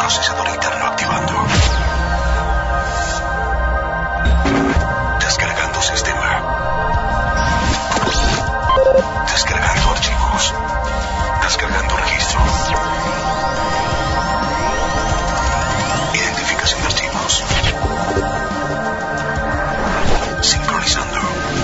Procesador interno activando. Descargando sistema. Descargando archivos. Descargando registro. Identificación de archivos. Sincronizando.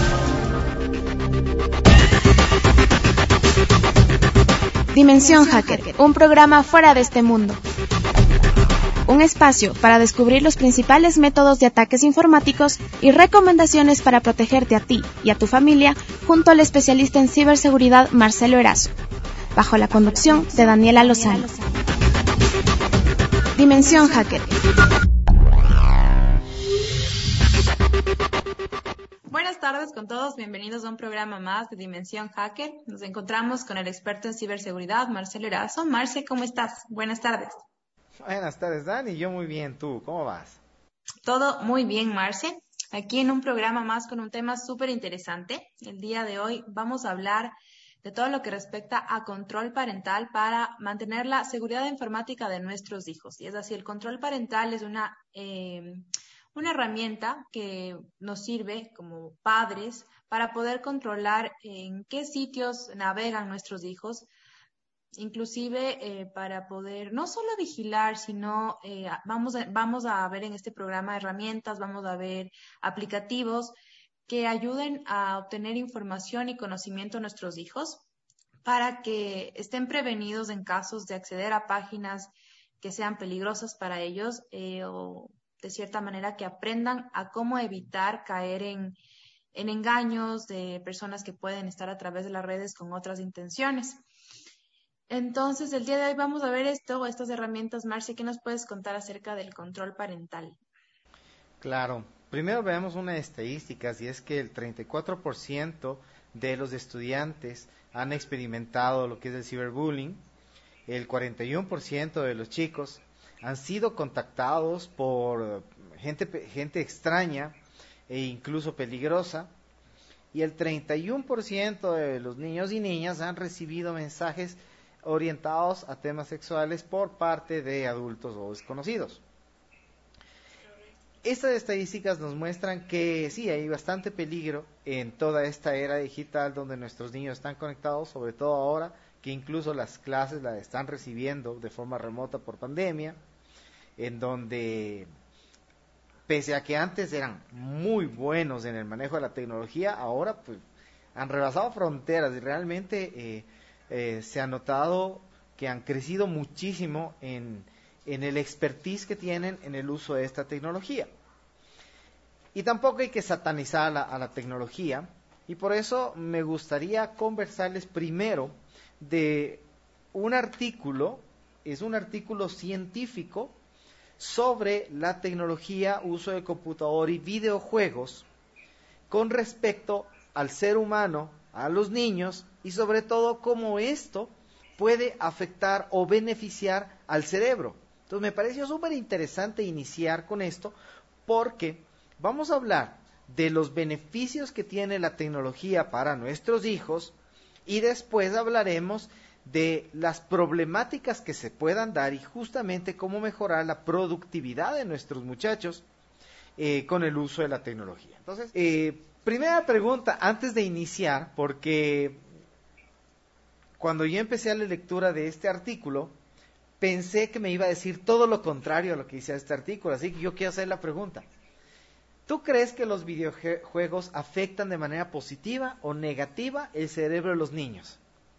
Dimensión Hacker, un programa fuera de este mundo. Un espacio para descubrir los principales métodos de ataques informáticos y recomendaciones para protegerte a ti y a tu familia junto al especialista en ciberseguridad Marcelo Erazo, bajo la conducción de Daniela Lozano. Dimensión Hacker. Buenas tardes con todos, bienvenidos a un programa más de Dimensión Hacker. Nos encontramos con el experto en ciberseguridad, Marcelo Erazo. Marce, ¿cómo estás? Buenas tardes. Buenas tardes, Dani. Yo muy bien. ¿Tú? ¿Cómo vas? Todo muy bien, Marce. Aquí en un programa más con un tema súper interesante. El día de hoy vamos a hablar de todo lo que respecta a control parental para mantener la seguridad informática de nuestros hijos. Y es así, el control parental es una herramienta que nos sirve como padres para poder controlar en qué sitios navegan nuestros hijos, inclusive para poder no solo vigilar, sino vamos a ver en este programa herramientas, vamos a ver aplicativos que ayuden a obtener información y conocimiento a nuestros hijos para que estén prevenidos en casos de acceder a páginas que sean peligrosas para ellos o de cierta manera que aprendan a cómo evitar caer en engaños de personas que pueden estar a través de las redes con otras intenciones. Entonces, el día de hoy vamos a ver estas herramientas. Marcia, ¿qué nos puedes contar acerca del control parental? Claro. Primero veamos unas estadísticas y es que el 34% de los estudiantes han experimentado lo que es el ciberbullying. El 41% de los chicos han sido contactados por gente extraña e incluso peligrosa. Y el 31% de los niños y niñas han recibido mensajes orientados a temas sexuales por parte de adultos o desconocidos. Estas estadísticas nos muestran que sí, hay bastante peligro en toda esta era digital donde nuestros niños están conectados, sobre todo ahora que incluso las clases las están recibiendo de forma remota por pandemia, en donde pese a que antes eran muy buenos en el manejo de la tecnología, ahora pues han rebasado fronteras y realmente se ha notado que han crecido muchísimo en el expertise que tienen en el uso de esta tecnología. Y tampoco hay que satanizar a la tecnología, y por eso me gustaría conversarles primero de un artículo, es un artículo científico sobre la tecnología, uso de computador y videojuegos con respecto al ser humano, a los niños y sobre todo cómo esto puede afectar o beneficiar al cerebro. Entonces me pareció súper interesante iniciar con esto porque vamos a hablar de los beneficios que tiene la tecnología para nuestros hijos y después hablaremos de las problemáticas que se puedan dar y justamente cómo mejorar la productividad de nuestros muchachos con el uso de la tecnología. Entonces, primera pregunta antes de iniciar, porque cuando yo empecé la lectura de este artículo, pensé que me iba a decir todo lo contrario a lo que dice este artículo, así que yo quiero hacer la pregunta. ¿Tú crees que los videojuegos afectan de manera positiva o negativa el cerebro de los niños?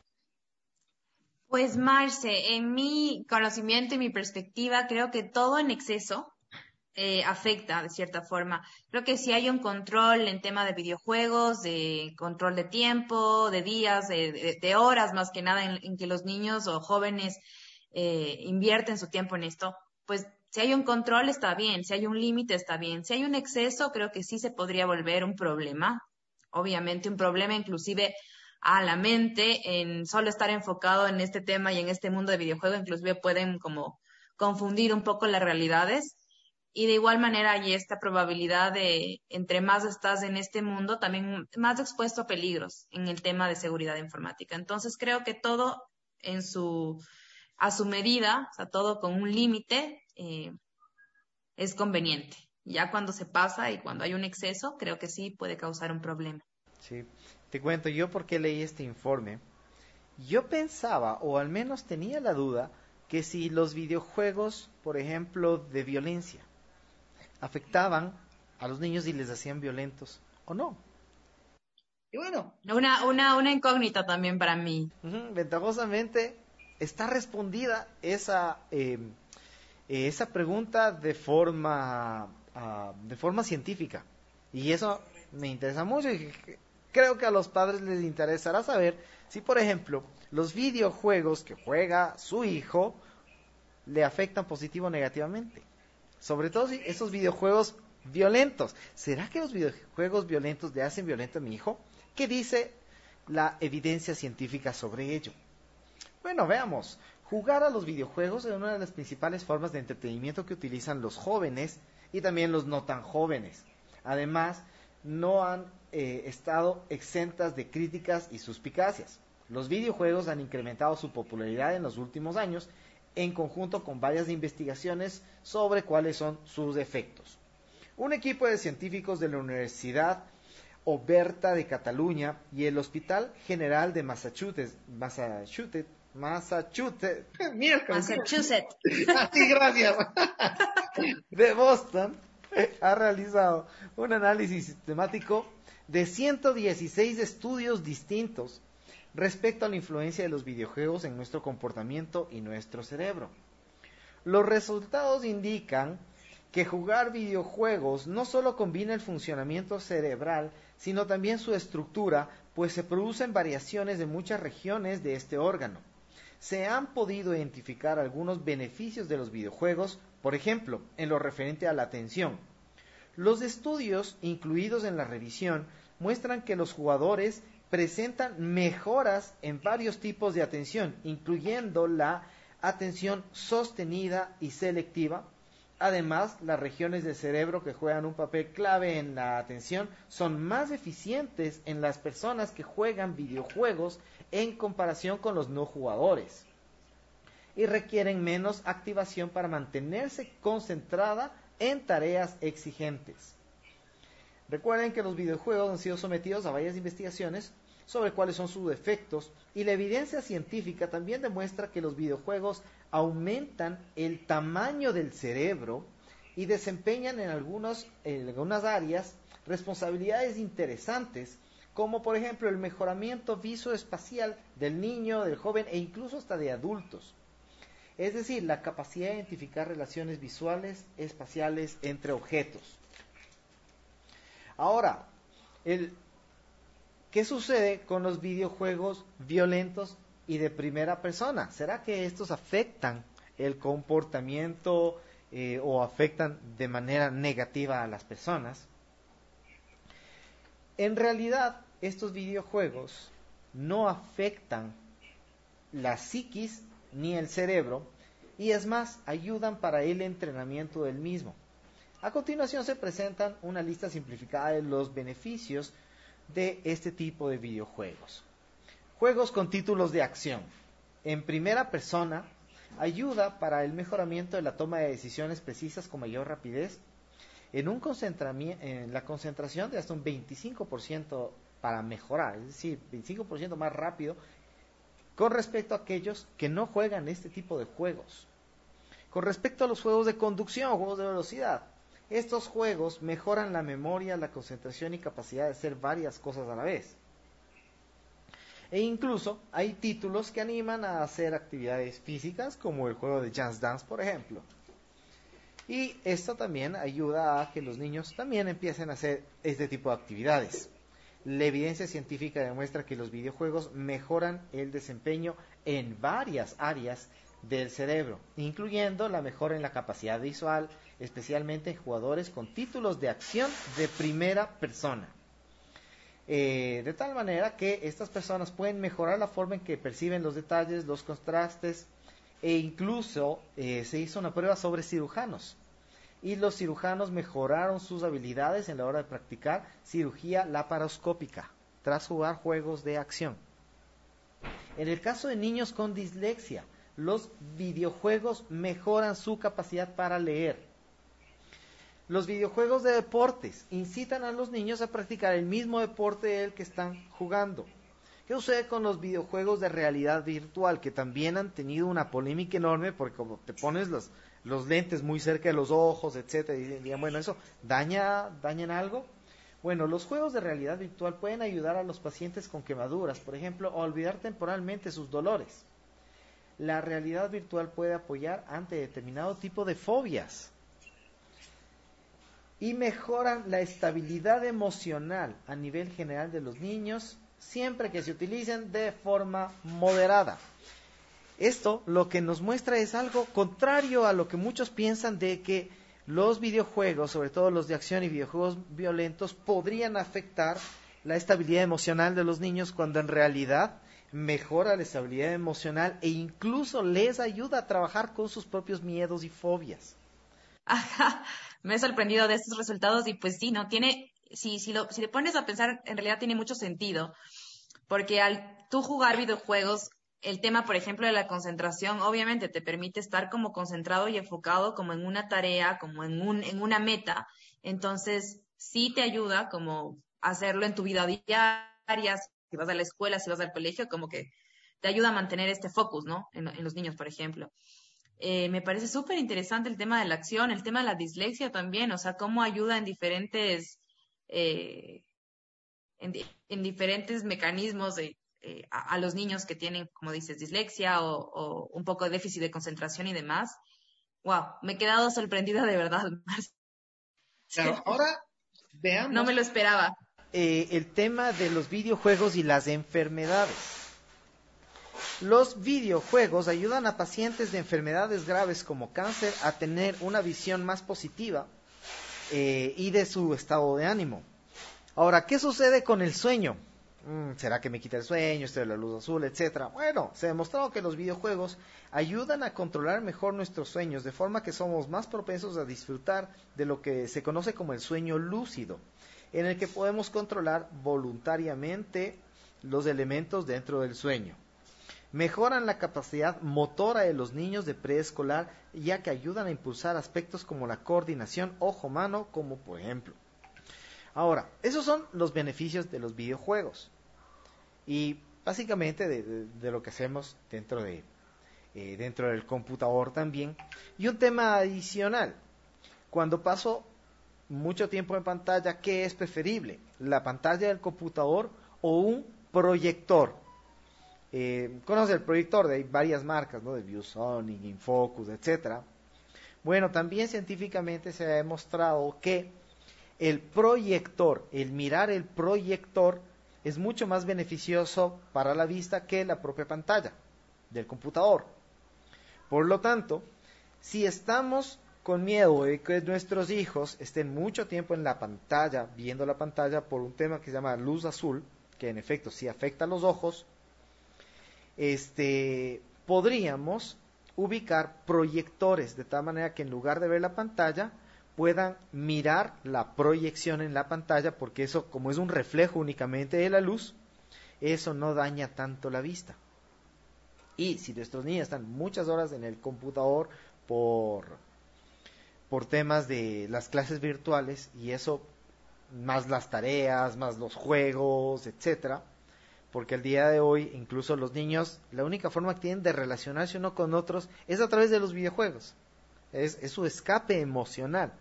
Pues Marce, en mi conocimiento y mi perspectiva, creo que todo en exceso afecta de cierta forma. Creo que si hay un control en tema de videojuegos, de control de tiempo, de días, de horas más que nada en que los niños o jóvenes invierten su tiempo en esto, pues si hay un control está bien, si hay un límite está bien, si hay un exceso creo que sí se podría volver un problema, obviamente un problema inclusive a la mente en solo estar enfocado en este tema y en este mundo de videojuegos, inclusive pueden como confundir un poco las realidades. Y de igual manera hay esta probabilidad de, entre más estás en este mundo, también más expuesto a peligros en el tema de seguridad informática. Entonces creo que todo en su a su medida, o sea, todo con un límite, es conveniente. Ya cuando se pasa y cuando hay un exceso, creo que sí puede causar un problema. Sí, te cuento yo por qué leí este informe. Yo pensaba, o al menos tenía la duda, que si los videojuegos, por ejemplo, de violencia, afectaban a los niños y les hacían violentos o no. Y bueno, Una incógnita también para mí. ventajosamente está respondida esa pregunta de forma científica. Y eso me interesa mucho y creo que a los padres les interesará saber si, por ejemplo, los videojuegos que juega su hijo le afectan positivo o negativamente. Sobre todo si esos videojuegos violentos. ¿Será que los videojuegos violentos le hacen violento a mi hijo? ¿Qué dice la evidencia científica sobre ello? Bueno, veamos. Jugar a los videojuegos es una de las principales formas de entretenimiento que utilizan los jóvenes y también los no tan jóvenes. Además, no han estado exentas de críticas y suspicacias. Los videojuegos han incrementado su popularidad en los últimos años en conjunto con varias investigaciones sobre cuáles son sus efectos. Un equipo de científicos de la Universidad Oberta de Cataluña y el Hospital General de Massachusetts, Massachusetts. sí, gracias, de Boston, ha realizado un análisis sistemático de 116 estudios distintos respecto a la influencia de los videojuegos en nuestro comportamiento y nuestro cerebro. Los resultados indican que jugar videojuegos no solo combina el funcionamiento cerebral, sino también su estructura, pues se producen variaciones en muchas regiones de este órgano. Se han podido identificar algunos beneficios de los videojuegos, por ejemplo, en lo referente a la atención. Los estudios incluidos en la revisión muestran que los jugadores presentan mejoras en varios tipos de atención, incluyendo la atención sostenida y selectiva. Además, las regiones del cerebro que juegan un papel clave en la atención son más eficientes en las personas que juegan videojuegos en comparación con los no jugadores y requieren menos activación para mantenerse concentrada en tareas exigentes. Recuerden que los videojuegos han sido sometidos a varias investigaciones sobre cuáles son sus efectos y la evidencia científica también demuestra que los videojuegos aumentan el tamaño del cerebro y desempeñan en algunas áreas responsabilidades interesantes, como por ejemplo el mejoramiento visoespacial del niño, del joven e incluso hasta de adultos. Es decir, la capacidad de identificar relaciones visuales, espaciales entre objetos. Ahora, ¿qué sucede con los videojuegos violentos y de primera persona? ¿Será que estos afectan el comportamiento o afectan de manera negativa a las personas? En realidad, estos videojuegos no afectan la psiquis ni el cerebro, y es más, ayudan para el entrenamiento del mismo. A continuación se presentan una lista simplificada de los beneficios de este tipo de videojuegos. Juegos con títulos de acción. En primera persona, ayuda para el mejoramiento de la toma de decisiones precisas con mayor rapidez, en la concentración de hasta un 25% para mejorar, es decir, 25% más rápido con respecto a aquellos que no juegan este tipo de juegos. Con respecto a los juegos de conducción, juegos de velocidad, estos juegos mejoran la memoria, la concentración y capacidad de hacer varias cosas a la vez. E incluso hay títulos que animan a hacer actividades físicas, como el juego de Just Dance, por ejemplo. Y esto también ayuda a que los niños también empiecen a hacer este tipo de actividades. La evidencia científica demuestra que los videojuegos mejoran el desempeño en varias áreas del cerebro, incluyendo la mejora en la capacidad visual, especialmente en jugadores con títulos de acción de primera persona. De tal manera que estas personas pueden mejorar la forma en que perciben los detalles, los contrastes, e incluso se hizo una prueba sobre cirujanos. Y los cirujanos mejoraron sus habilidades en la hora de practicar cirugía laparoscópica tras jugar juegos de acción. En el caso de niños con dislexia, los videojuegos mejoran su capacidad para leer. Los videojuegos de deportes incitan a los niños a practicar el mismo deporte del que están jugando. ¿Qué sucede con los videojuegos de realidad virtual? Que también han tenido una polémica enorme porque como te pones los lentes muy cerca de los ojos, etcétera, y digan, bueno, ¿eso dañan algo? Bueno, los juegos de realidad virtual pueden ayudar a los pacientes con quemaduras, por ejemplo, a olvidar temporalmente sus dolores. La realidad virtual puede apoyar ante determinado tipo de fobias y mejoran la estabilidad emocional a nivel general de los niños siempre que se utilicen de forma moderada. Esto lo que nos muestra es algo contrario a lo que muchos piensan de que los videojuegos, sobre todo los de acción y videojuegos violentos, podrían afectar la estabilidad emocional de los niños, cuando en realidad mejora la estabilidad emocional e incluso les ayuda a trabajar con sus propios miedos y fobias. Ajá, me he sorprendido de estos resultados y pues sí, ¿no? Si le pones a pensar, en realidad tiene mucho sentido, porque al tú jugar videojuegos, el tema, por ejemplo, de la concentración, obviamente te permite estar como concentrado y enfocado como en una tarea, como en una meta. Entonces, sí te ayuda como hacerlo en tu vida diaria, si vas a la escuela, si vas al colegio, como que te ayuda a mantener este focus, ¿no? En los niños, por ejemplo. Me parece súper interesante el tema de la acción, el tema de la dislexia también, o sea, cómo ayuda en diferentes, en diferentes mecanismos a los niños que tienen, como dices, dislexia o un poco de déficit de concentración y demás. Wow, me he quedado sorprendida de verdad. Claro, ahora veamos. No me lo esperaba. El tema de los videojuegos y las enfermedades. Los videojuegos ayudan a pacientes de enfermedades graves como cáncer a tener una visión más positiva y de su estado de ánimo. Ahora, ¿qué sucede con el sueño? ¿Será que me quita el sueño, esto de la luz azul, etcétera? Bueno, se ha demostrado que los videojuegos ayudan a controlar mejor nuestros sueños, de forma que somos más propensos a disfrutar de lo que se conoce como el sueño lúcido, en el que podemos controlar voluntariamente los elementos dentro del sueño. Mejoran la capacidad motora de los niños de preescolar, ya que ayudan a impulsar aspectos como la coordinación ojo-mano, como por ejemplo. Ahora, esos son los beneficios de los videojuegos y básicamente de lo que hacemos dentro del computador también. Y un tema adicional, cuando paso mucho tiempo en pantalla, ¿qué es preferible? ¿La pantalla del computador o un proyector? ¿Conoce el proyector? Hay varias marcas, ¿no? De ViewSonic, Infocus, etcétera. Bueno, también científicamente se ha demostrado que el proyector, el mirar el proyector, es mucho más beneficioso para la vista que la propia pantalla del computador. Por lo tanto, si estamos con miedo de que nuestros hijos estén mucho tiempo en la pantalla, viendo la pantalla por un tema que se llama luz azul, que en efecto sí afecta a los ojos, podríamos ubicar proyectores de tal manera que en lugar de ver la pantalla puedan mirar la proyección en la pantalla, porque eso, como es un reflejo únicamente de la luz, eso no daña tanto la vista. Y si nuestros niños están muchas horas en el computador por temas de las clases virtuales, y eso más las tareas, más los juegos, etcétera, porque el día de hoy incluso los niños, la única forma que tienen de relacionarse uno con otros es a través de los videojuegos. Es su escape emocional.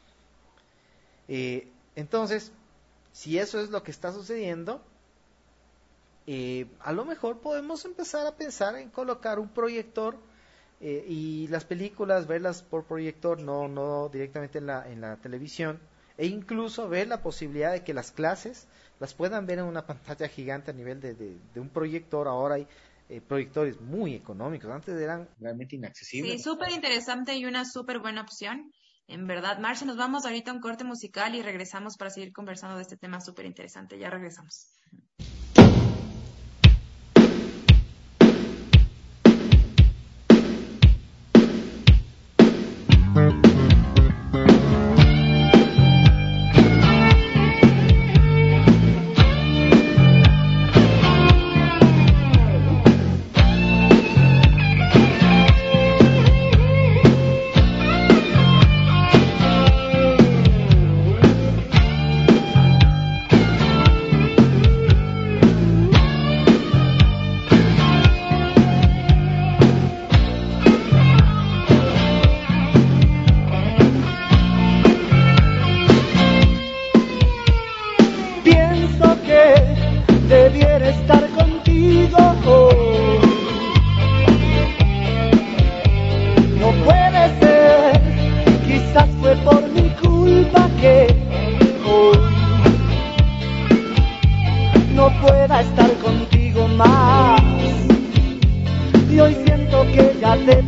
Entonces, si eso es lo que está sucediendo, a lo mejor podemos empezar a pensar en colocar un proyector y las películas verlas por proyector, no directamente en la televisión, e incluso ver la posibilidad de que las clases las puedan ver en una pantalla gigante a nivel de un proyector. Ahora hay proyectores muy económicos, antes eran realmente inaccesibles. Sí, súper interesante y una súper buena opción. En verdad, Marce, nos vamos ahorita a un corte musical y regresamos para seguir conversando de este tema súper interesante. Ya regresamos.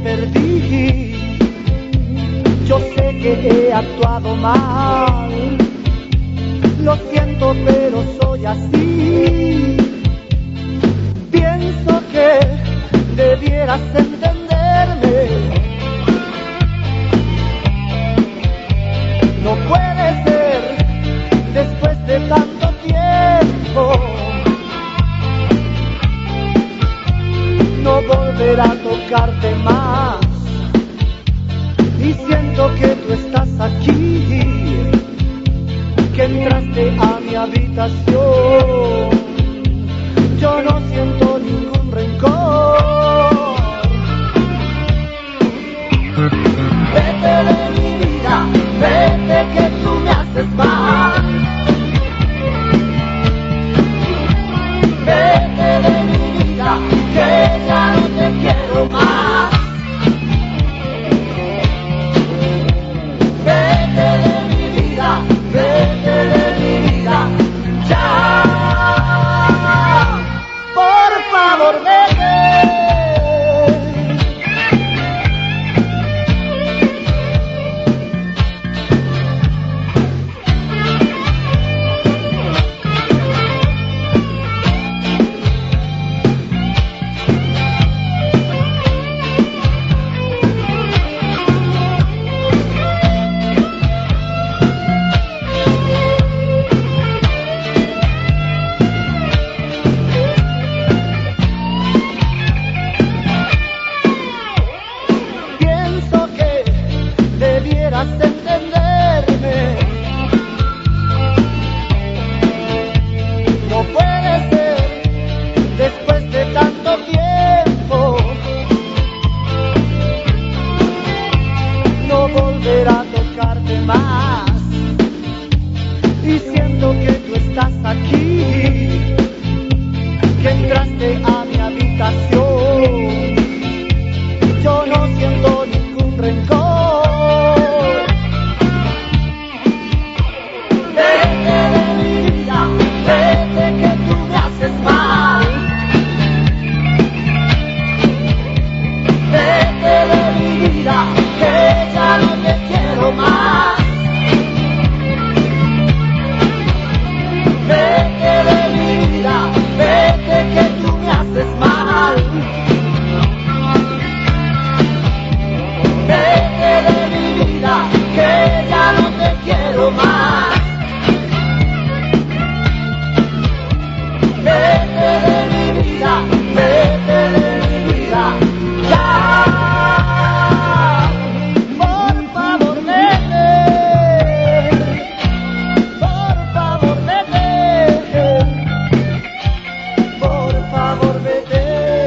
perdí. Yo sé que he actuado mal, lo siento pero soy así. Pienso que debieras entenderme. No puede ser después de tanto tiempo. No volver a tocarte más. Y siento que tú estás aquí, que entraste a mi habitación. Yo no siento ningún rencor. Vete de mi vida, vete que tú me haces mal. Vete de mi vida, que ya no te quiero más. Vete de mi vida, vete de mi vida, ya. Por favor, vete. Entenderme. No puede ser después de tanto tiempo. No volver a tocarte más. Y siento que tú estás aquí, que entraste a mi habitación. Yo no siento ningún rencor. Vete que tú me haces mal. Vete de mi vida, que ya no te quiero más. Vete de mi vida, vete que tú me haces mal. Vete de mi vida, que ya no te quiero más. Vete de mi vida, vete de mi vida, ya. Por favor, vete. Por favor, vete. Por favor, vete.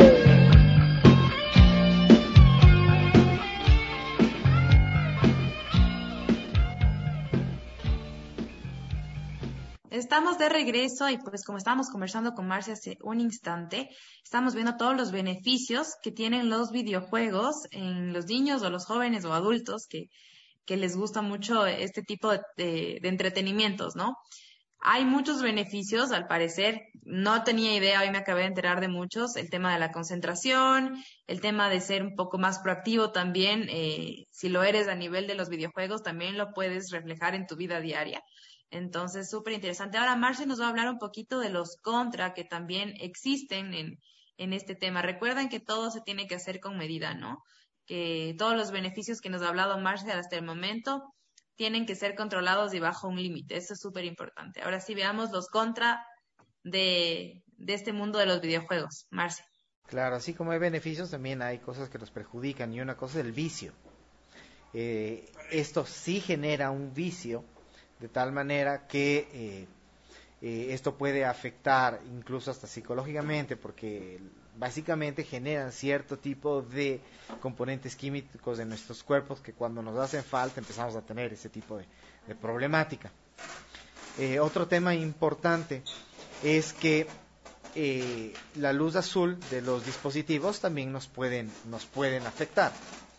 Estamos de regreso y pues como estábamos conversando con Marcia hace un instante, estamos viendo todos los beneficios que tienen los videojuegos en los niños o los jóvenes o adultos que les gusta mucho este tipo de entretenimientos, ¿no? Hay muchos beneficios, al parecer, no tenía idea, hoy me acabé de enterar de muchos, el tema de la concentración, el tema de ser un poco más proactivo también, si lo eres a nivel de los videojuegos, también lo puedes reflejar en tu vida diaria. Entonces, súper interesante. Ahora, Marce nos va a hablar un poquito de los contra que también existen en este tema. Recuerden que todo se tiene que hacer con medida, ¿no? Que todos los beneficios que nos ha hablado Marce hasta el momento tienen que ser controlados y bajo un límite. Eso es súper importante. Ahora sí veamos los contra de este mundo de los videojuegos. Marce. Claro, así como hay beneficios, también hay cosas que los perjudican. Y una cosa es el vicio. Esto sí genera un vicio, de tal manera que esto puede afectar incluso hasta psicológicamente, porque básicamente generan cierto tipo de componentes químicos en nuestros cuerpos que cuando nos hacen falta empezamos a tener ese tipo de problemática. Otro tema importante es que la luz azul de los dispositivos también nos pueden afectar.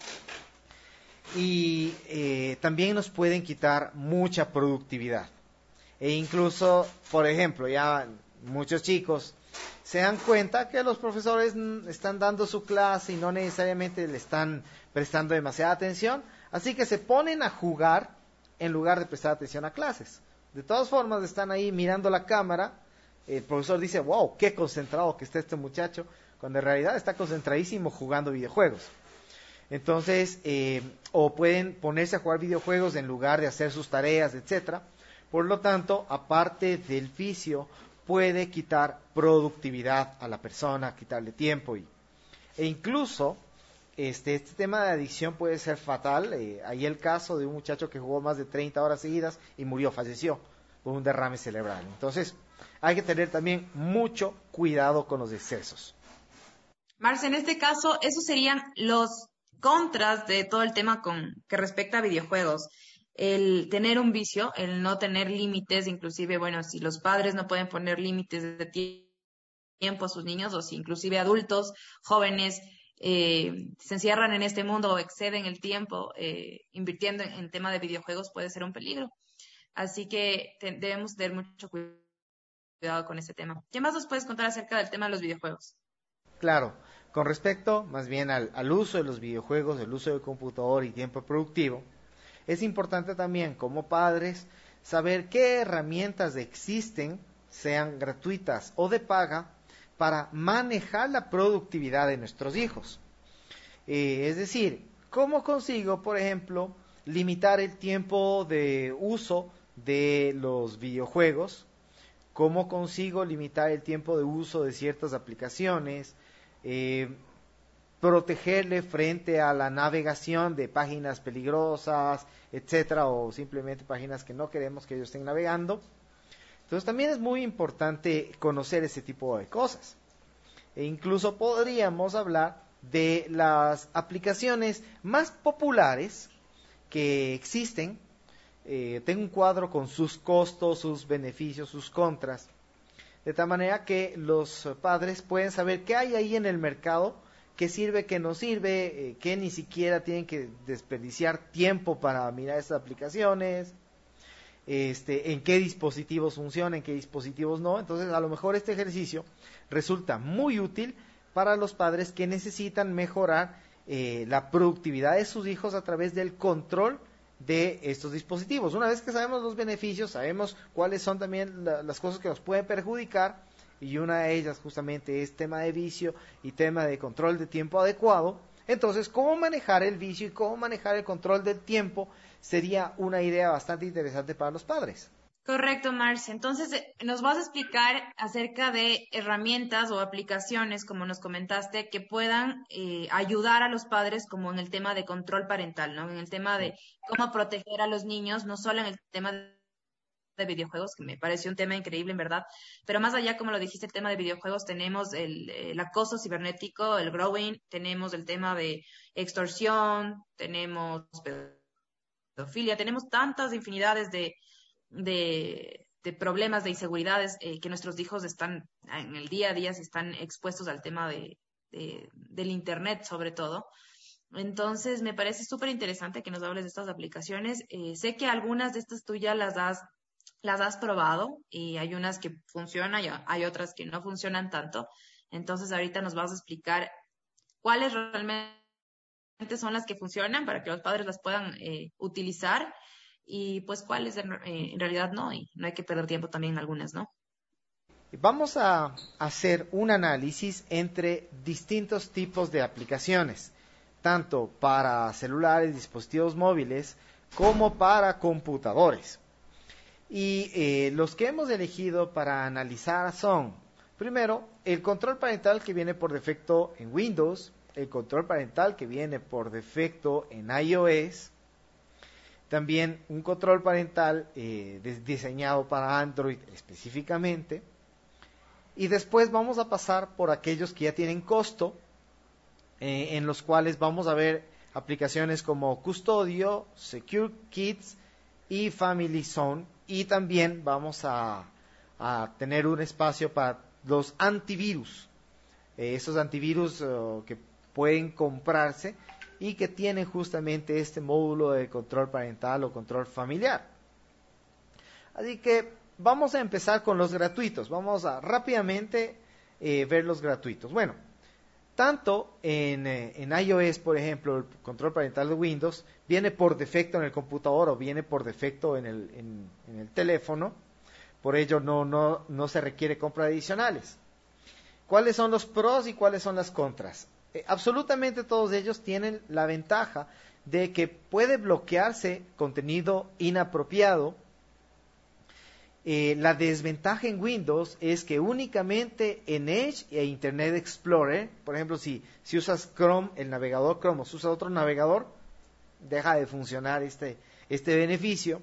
Y también nos pueden quitar mucha productividad. E incluso, por ejemplo, ya muchos chicos se dan cuenta que los profesores están dando su clase y no necesariamente le están prestando demasiada atención, así que se ponen a jugar en lugar de prestar atención a clases. De todas formas, están ahí mirando la cámara, el profesor dice, wow, qué concentrado que está este muchacho, cuando en realidad está concentradísimo jugando videojuegos. Entonces, o pueden ponerse a jugar videojuegos en lugar de hacer sus tareas, etcétera. Por lo tanto, aparte del vicio, puede quitar productividad a la persona, quitarle tiempo e incluso este tema de adicción puede ser fatal. Hay el caso de un muchacho que jugó más de 30 horas seguidas y murió, falleció por un derrame cerebral. Entonces, hay que tener también mucho cuidado con los excesos. Marce, en este caso, esos serían los contras de todo el tema que respecta a videojuegos. El tener un vicio, el no tener límites, inclusive, bueno, si los padres no pueden poner límites de tiempo a sus niños, o si inclusive adultos, jóvenes, se encierran en este mundo o exceden el tiempo invirtiendo en tema de videojuegos, puede ser un peligro. Así que debemos tener mucho cuidado con ese tema. ¿Qué más nos puedes contar acerca del tema de los videojuegos? Claro, con respecto más bien al uso de los videojuegos, el uso del computador y tiempo productivo, es importante también como padres saber qué herramientas existen, sean gratuitas o de paga, para manejar la productividad de nuestros hijos. Es decir, ¿cómo consigo, por ejemplo, limitar el tiempo de uso de los videojuegos? ¿Cómo consigo limitar el tiempo de uso de ciertas aplicaciones? Protegerle frente a la navegación de páginas peligrosas, etcétera, o simplemente páginas que no queremos que ellos estén navegando. Entonces también es muy importante conocer ese tipo de cosas. E incluso podríamos hablar de las aplicaciones más populares que existen. Tengo un cuadro con sus costos, sus beneficios, sus contras, de tal manera que los padres pueden saber qué hay ahí en el mercado, qué sirve, qué no sirve, que ni siquiera tienen que desperdiciar tiempo para mirar esas aplicaciones, en qué dispositivos funcionan, en qué dispositivos no. Entonces, a lo mejor este ejercicio resulta muy útil para los padres que necesitan mejorar la productividad de sus hijos a través del control de estos dispositivos. Una vez que sabemos los beneficios, sabemos cuáles son también las cosas que nos pueden perjudicar, y una de ellas justamente es tema de vicio y tema de control de tiempo adecuado. Entonces, cómo manejar el vicio y cómo manejar el control del tiempo sería una idea bastante interesante para los padres. Correcto, Marce. Entonces, nos vas a explicar acerca de herramientas o aplicaciones, como nos comentaste, que puedan ayudar a los padres como en el tema de control parental, ¿no? En el tema de cómo proteger a los niños, no solo en el tema de videojuegos, que me pareció un tema increíble, en verdad, pero más allá, como lo dijiste, el tema de videojuegos, tenemos el acoso cibernético, el growing, tenemos el tema de extorsión, tenemos pedofilia, tenemos tantas infinidades de problemas, de inseguridades que nuestros hijos están en el día a día, se están expuestos al tema del internet sobre todo. Entonces me parece súper interesante que nos hables de estas aplicaciones. Sé que algunas de estas tú ya las has probado, y hay unas que funcionan y hay otras que no funcionan tanto. Entonces ahorita nos vas a explicar cuáles realmente son las que funcionan para que los padres las puedan utilizar, y pues cuáles en realidad no, y no hay que perder tiempo también en algunas, ¿no? Vamos a hacer un análisis entre distintos tipos de aplicaciones, tanto para celulares, dispositivos móviles, como para computadores. Y los que hemos elegido para analizar son, primero, el control parental que viene por defecto en Windows, el control parental que viene por defecto en iOS, también un control parental diseñado para Android específicamente, y después vamos a pasar por aquellos que ya tienen costo, en los cuales vamos a ver aplicaciones como Custodio, Secure Kids y Family Zone, y también vamos a tener un espacio para los antivirus, esos antivirus que pueden comprarse y que tienen justamente este módulo de control parental o control familiar. Así que vamos a empezar con los gratuitos. Vamos a rápidamente verlos gratuitos. Bueno, tanto en iOS, por ejemplo, el control parental de Windows viene por defecto en el computador o viene por defecto en el teléfono, por ello no se requiere compra adicionales. ¿Cuáles son los pros y cuáles son las contras? Absolutamente todos ellos tienen la ventaja de que puede bloquearse contenido inapropiado. La desventaja en Windows es que únicamente en Edge e Internet Explorer, por ejemplo, si usas Chrome, el navegador Chrome, o si usas otro navegador, deja de funcionar este beneficio.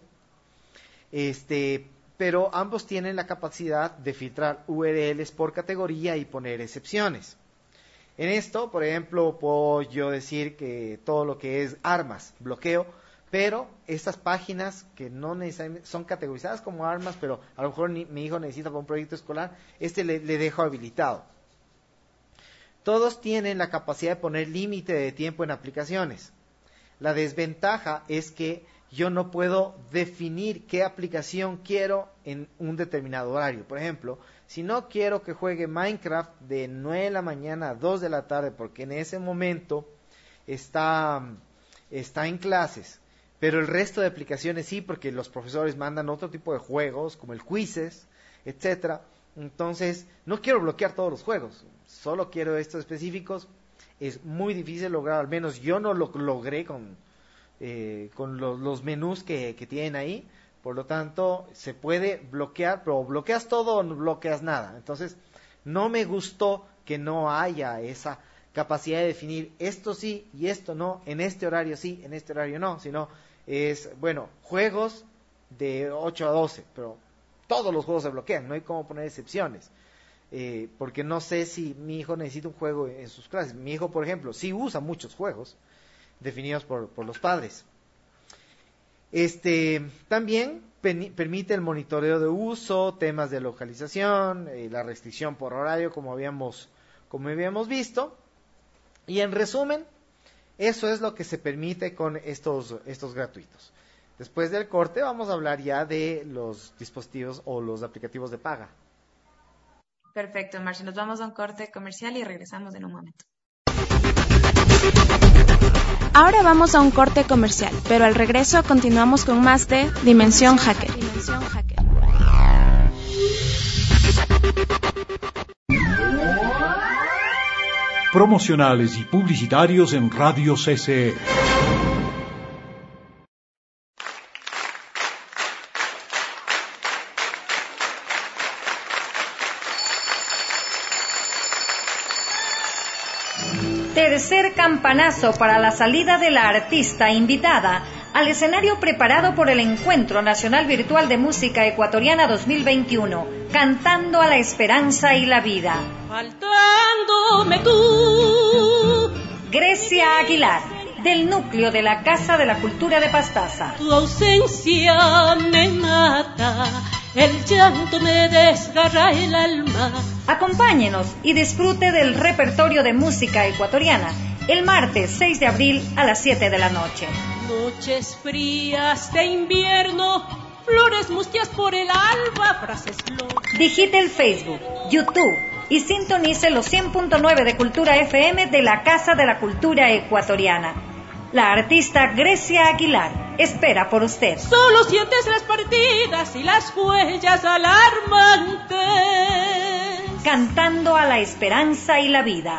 Pero ambos tienen la capacidad de filtrar URLs por categoría y poner excepciones. En esto, por ejemplo, puedo yo decir que todo lo que es armas, bloqueo, pero estas páginas que no necesariamente son categorizadas como armas, pero a lo mejor mi hijo necesita para un proyecto escolar, le dejo habilitado. Todos tienen la capacidad de poner límite de tiempo en aplicaciones. La desventaja es que yo no puedo definir qué aplicación quiero en un determinado horario. Por ejemplo, si no quiero que juegue Minecraft de 9 de la mañana a 2 de la tarde, porque en ese momento está en clases, pero el resto de aplicaciones sí, porque los profesores mandan otro tipo de juegos, como el Quizzes, etcétera. Entonces, no quiero bloquear todos los juegos, solo quiero estos específicos. Es muy difícil lograr, al menos yo no lo logré con los menús que tienen ahí. Por lo tanto, se puede bloquear, pero bloqueas todo o no bloqueas nada. Entonces, no me gustó que no haya esa capacidad de definir esto sí y esto no, en este horario sí, en este horario no, sino juegos de 8 a 12, pero todos los juegos se bloquean, no hay cómo poner excepciones. Porque no sé si mi hijo necesita un juego en sus clases. Mi hijo, por ejemplo, sí usa muchos juegos definidos por los padres. También permite el monitoreo de uso, temas de localización, la restricción por horario, como habíamos visto. Y en resumen, eso es lo que se permite con estos gratuitos. Después del corte vamos a hablar ya de los dispositivos o los aplicativos de paga. Perfecto, Marcio. Nos vamos a un corte comercial y regresamos en un momento. Ahora vamos a un corte comercial, pero al regreso continuamos con más de Dimensión Hacker. Promocionales y publicitarios en Radio CCE. Tercer campanazo para la salida de la artista invitada al escenario preparado por el Encuentro Nacional Virtual de Música Ecuatoriana 2021, Cantando a la Esperanza y la Vida. Faltándome tú. Grecia Aguilar, del núcleo de la Casa de la Cultura de Pastaza. Tu ausencia me mata, el llanto me desgarra el alma. Acompáñenos y disfrute del repertorio de música ecuatoriana el martes 6 de abril a las 7 de la noche. Noches frías de invierno, flores mustias por el alba, frases locas. Digite el Facebook, YouTube y sintonice los 100.9 de Cultura FM de la Casa de la Cultura Ecuatoriana. La artista Grecia Aguilar espera por usted. Solo sientes las partidas y las huellas alarmantes. Cantando a la Esperanza y la Vida.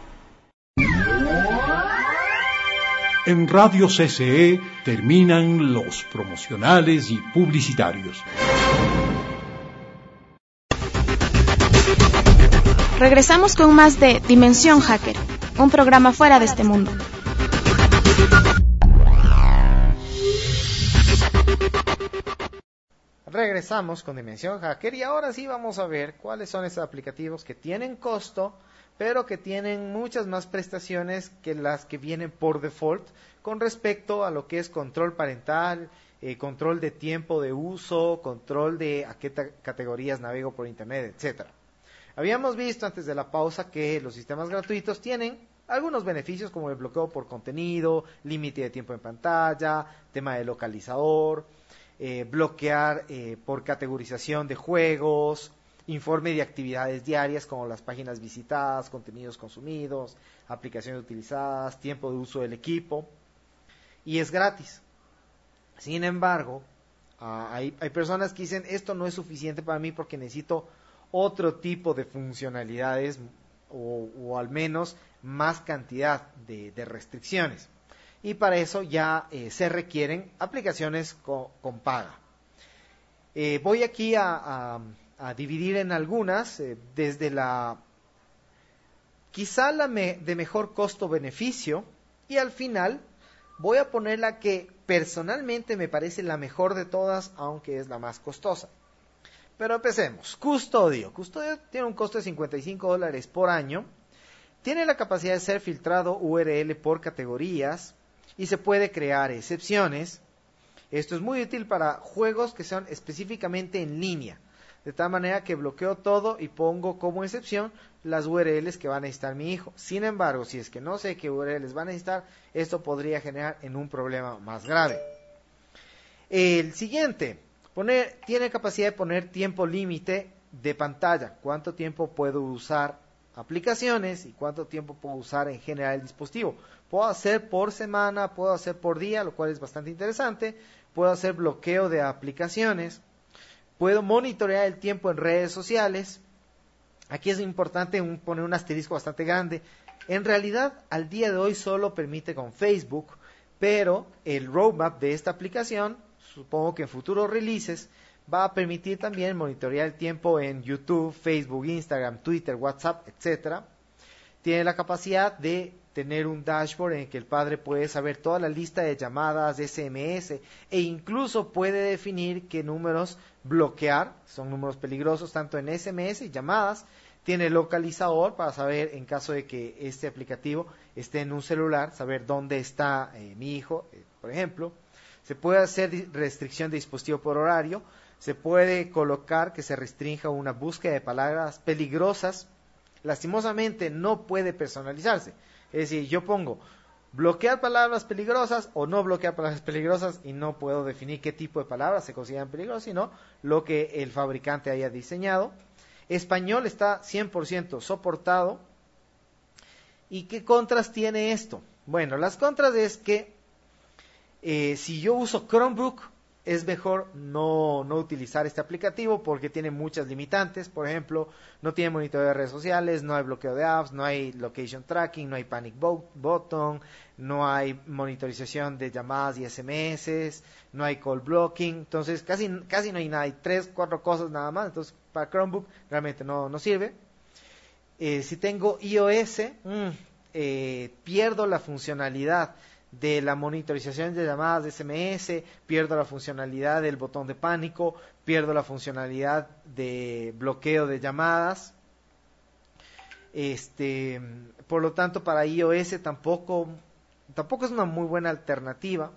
En Radio CCE terminan los promocionales y publicitarios. Regresamos con más de Dimensión Hacker, un programa fuera de este mundo. Regresamos con Dimensión Hacker y ahora sí vamos a ver cuáles son esos aplicativos que tienen costo, pero que tienen muchas más prestaciones que las que vienen por default con respecto a lo que es control parental, control de tiempo de uso, control de a qué categorías navego por internet, etcétera. Habíamos visto antes de la pausa que los sistemas gratuitos tienen algunos beneficios como el bloqueo por contenido, límite de tiempo en pantalla, tema de localizador, bloquear por categorización de juegos, informe de actividades diarias como las páginas visitadas, contenidos consumidos, aplicaciones utilizadas, tiempo de uso del equipo, y es gratis. Sin embargo, hay personas que dicen, esto no es suficiente para mí porque necesito otro tipo de funcionalidades o al menos más cantidad de restricciones. Y para eso ya se requieren aplicaciones con paga. Voy aquí a dividir en algunas, desde quizá de mejor costo-beneficio, y al final voy a poner la que personalmente me parece la mejor de todas, aunque es la más costosa. Pero empecemos. Custodio. Custodio tiene un costo de $55 por año. Tiene la capacidad de ser filtrado URL por categorías y se puede crear excepciones. Esto es muy útil para juegos que son específicamente en línea. De tal manera que bloqueo todo y pongo como excepción las URLs que va a necesitar mi hijo. Sin embargo, si es que no sé qué URLs va a necesitar, esto podría generar en un problema más grave. El siguiente, tiene capacidad de poner tiempo límite de pantalla. ¿Cuánto tiempo puedo usar aplicaciones y cuánto tiempo puedo usar en general el dispositivo? Puedo hacer por semana, puedo hacer por día, lo cual es bastante interesante. Puedo hacer bloqueo de aplicaciones. Puedo monitorear el tiempo en redes sociales. Aquí es importante poner un asterisco bastante grande. En realidad, al día de hoy solo permite con Facebook, pero el roadmap de esta aplicación, supongo que en futuros releases, va a permitir también monitorear el tiempo en YouTube, Facebook, Instagram, Twitter, WhatsApp, etc. Tiene la capacidad de tener un dashboard en el que el padre puede saber toda la lista de llamadas, de SMS, e incluso puede definir qué números bloquear. Son números peligrosos tanto en SMS y llamadas. Tiene localizador para saber, en caso de que este aplicativo esté en un celular, saber dónde está mi hijo, por ejemplo. Se puede hacer restricción de dispositivo por horario. Se puede colocar que se restrinja una búsqueda de palabras peligrosas. Lastimosamente no puede personalizarse. Es decir, yo pongo bloquear palabras peligrosas o no bloquear palabras peligrosas y no puedo definir qué tipo de palabras se consideran peligrosas, sino lo que el fabricante haya diseñado. Español está 100% soportado. ¿Y qué contras tiene esto? Bueno, las contras es que si yo uso Chromebook, es mejor no utilizar este aplicativo porque tiene muchas limitantes. Por ejemplo, no tiene monitoreo de redes sociales, no hay bloqueo de apps, no hay location tracking, no hay panic button, no hay monitorización de llamadas y SMS, no hay call blocking. Entonces casi no hay nada, hay 3-4 cosas nada más. Entonces para Chromebook realmente no sirve. Si tengo iOS, pierdo la funcionalidad de la monitorización de llamadas de SMS, pierdo la funcionalidad del botón de pánico, pierdo la funcionalidad de bloqueo de llamadas. Por lo tanto, para iOS tampoco es una muy buena alternativa.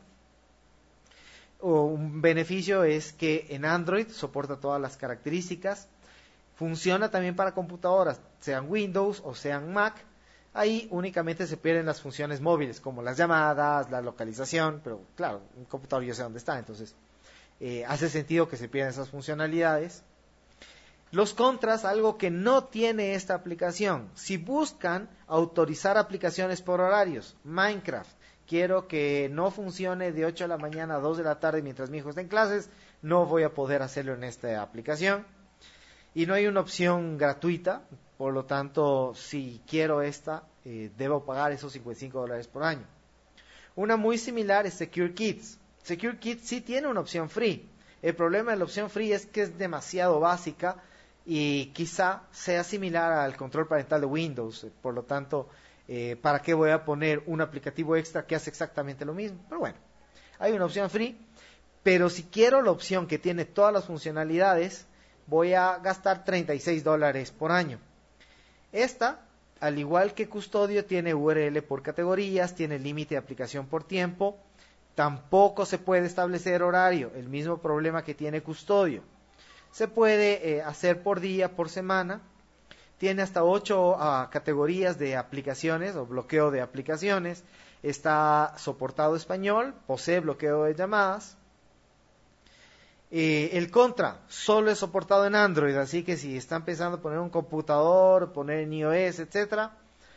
Un beneficio es que en Android soporta todas las características. Funciona también para computadoras, sean Windows o sean Mac. Ahí únicamente se pierden las funciones móviles, como las llamadas, la localización, pero claro, un computador yo sé dónde está, entonces hace sentido que se pierdan esas funcionalidades. Los contras, algo que no tiene esta aplicación. Si buscan autorizar aplicaciones por horarios, Minecraft, quiero que no funcione de 8 de la mañana a 2 de la tarde mientras mi hijo está en clases, no voy a poder hacerlo en esta aplicación. Y no hay una opción gratuita, por lo tanto, si quiero esta, debo pagar esos $55 por año. Una muy similar es Secure Kids. Secure Kids sí tiene una opción free. El problema de la opción free es que es demasiado básica y quizá sea similar al control parental de Windows. Por lo tanto, ¿para qué voy a poner un aplicativo extra que hace exactamente lo mismo? Pero bueno, hay una opción free, pero si quiero la opción que tiene todas las funcionalidades, voy a gastar $36 por año. Esta, al igual que Custodio, tiene URL por categorías, tiene límite de aplicación por tiempo, tampoco se puede establecer horario, el mismo problema que tiene Custodio. Se puede hacer por día, por semana, tiene hasta 8 categorías de aplicaciones o bloqueo de aplicaciones, está soportado español, posee bloqueo de llamadas. El contra solo es soportado en Android, así que si están pensando poner un computador, poner en iOS, etcétera,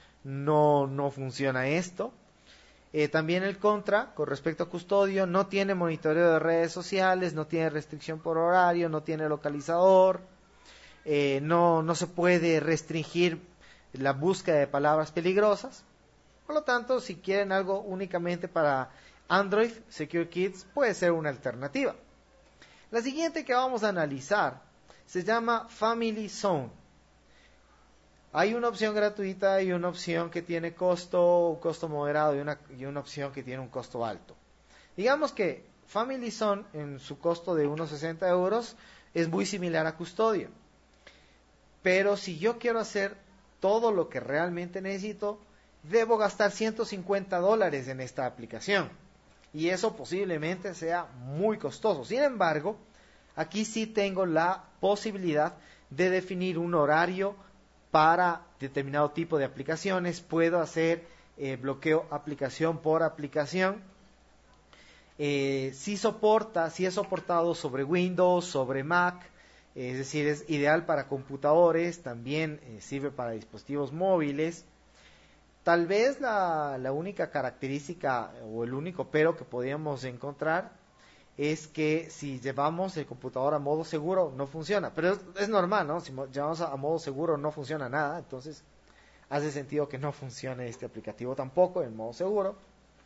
no funciona esto. También el contra, con respecto a custodio, no tiene monitoreo de redes sociales, no tiene restricción por horario, no tiene localizador, no se puede restringir la búsqueda de palabras peligrosas. Por lo tanto, si quieren algo únicamente para Android, Secure Kids puede ser una alternativa. La siguiente que vamos a analizar se llama Family Zone. Hay una opción gratuita y una opción que tiene un costo moderado y una opción que tiene un costo alto. Digamos que Family Zone, en su costo de unos 60 euros, es muy similar a Custodio. Pero si yo quiero hacer todo lo que realmente necesito, debo gastar $150 en esta aplicación. Y eso posiblemente sea muy costoso. Sin embargo, aquí sí tengo la posibilidad de definir un horario para determinado tipo de aplicaciones. Puedo hacer bloqueo aplicación por aplicación. Sí es soportado sobre Windows, sobre Mac, es decir, es ideal para computadores, también sirve para dispositivos móviles. Tal vez la única característica o el único pero que podríamos encontrar es que si llevamos el computador a modo seguro no funciona, pero es normal, ¿no? Si llevamos a modo seguro no funciona nada, entonces hace sentido que no funcione este aplicativo tampoco en modo seguro.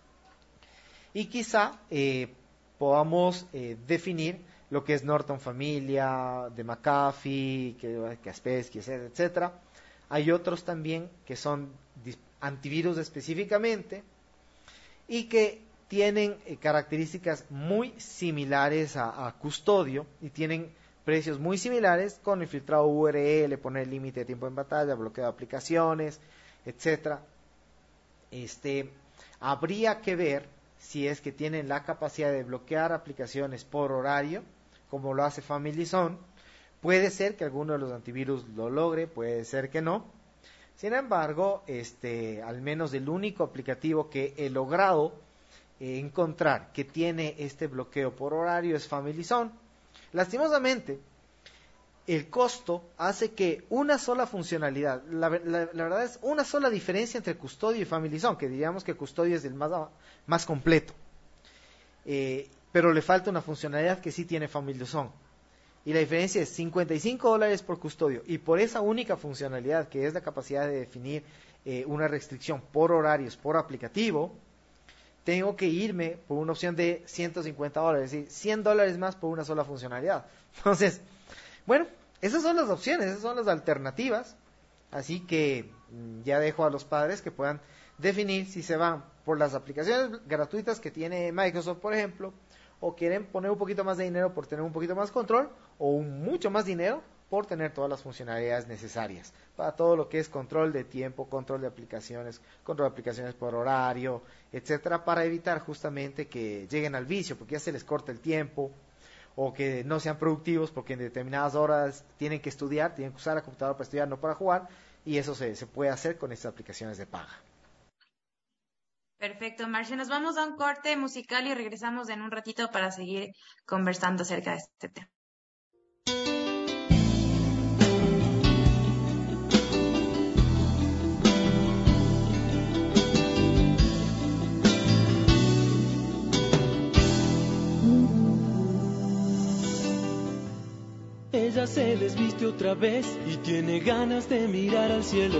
Y quizá podamos definir lo que es Norton Familia, de McAfee, Kaspersky, etcétera. Hay otros también que son antivirus específicamente y que tienen características muy similares a Custodio y tienen precios muy similares, con el filtrado URL, poner límite de tiempo en pantalla, bloqueo de aplicaciones, etcétera. Habría que ver si es que tienen la capacidad de bloquear aplicaciones por horario, como lo hace Family Zone. Puede ser que alguno de los antivirus lo logre, puede ser que no. Sin embargo, al menos el único aplicativo que he logrado encontrar que tiene este bloqueo por horario es Family Zone. Lastimosamente, el costo hace que una sola funcionalidad, la verdad es una sola diferencia entre Custodio y Family Zone, que diríamos que Custodio es el más completo, pero le falta una funcionalidad que sí tiene Family Zone. Y la diferencia es $55 por Custodio. Y por esa única funcionalidad, que es la capacidad de definir una restricción por horarios, por aplicativo, tengo que irme por una opción de $150, es decir, $100 más por una sola funcionalidad. Entonces, bueno, esas son las opciones, esas son las alternativas. Así que ya dejo a los padres que puedan definir si se van por las aplicaciones gratuitas que tiene Microsoft, por ejemplo, o quieren poner un poquito más de dinero por tener un poquito más control, o mucho más dinero por tener todas las funcionalidades necesarias para todo lo que es control de tiempo, control de aplicaciones por horario, etcétera, para evitar justamente que lleguen al vicio, porque ya se les corta el tiempo, o que no sean productivos porque en determinadas horas tienen que estudiar, tienen que usar la computadora para estudiar, no para jugar, y eso se puede hacer con estas aplicaciones de paga. Perfecto, Marcia. Nos vamos a un corte musical y regresamos en un ratito para seguir conversando acerca de este tema. Ella se desviste otra vez y tiene ganas de mirar al cielo.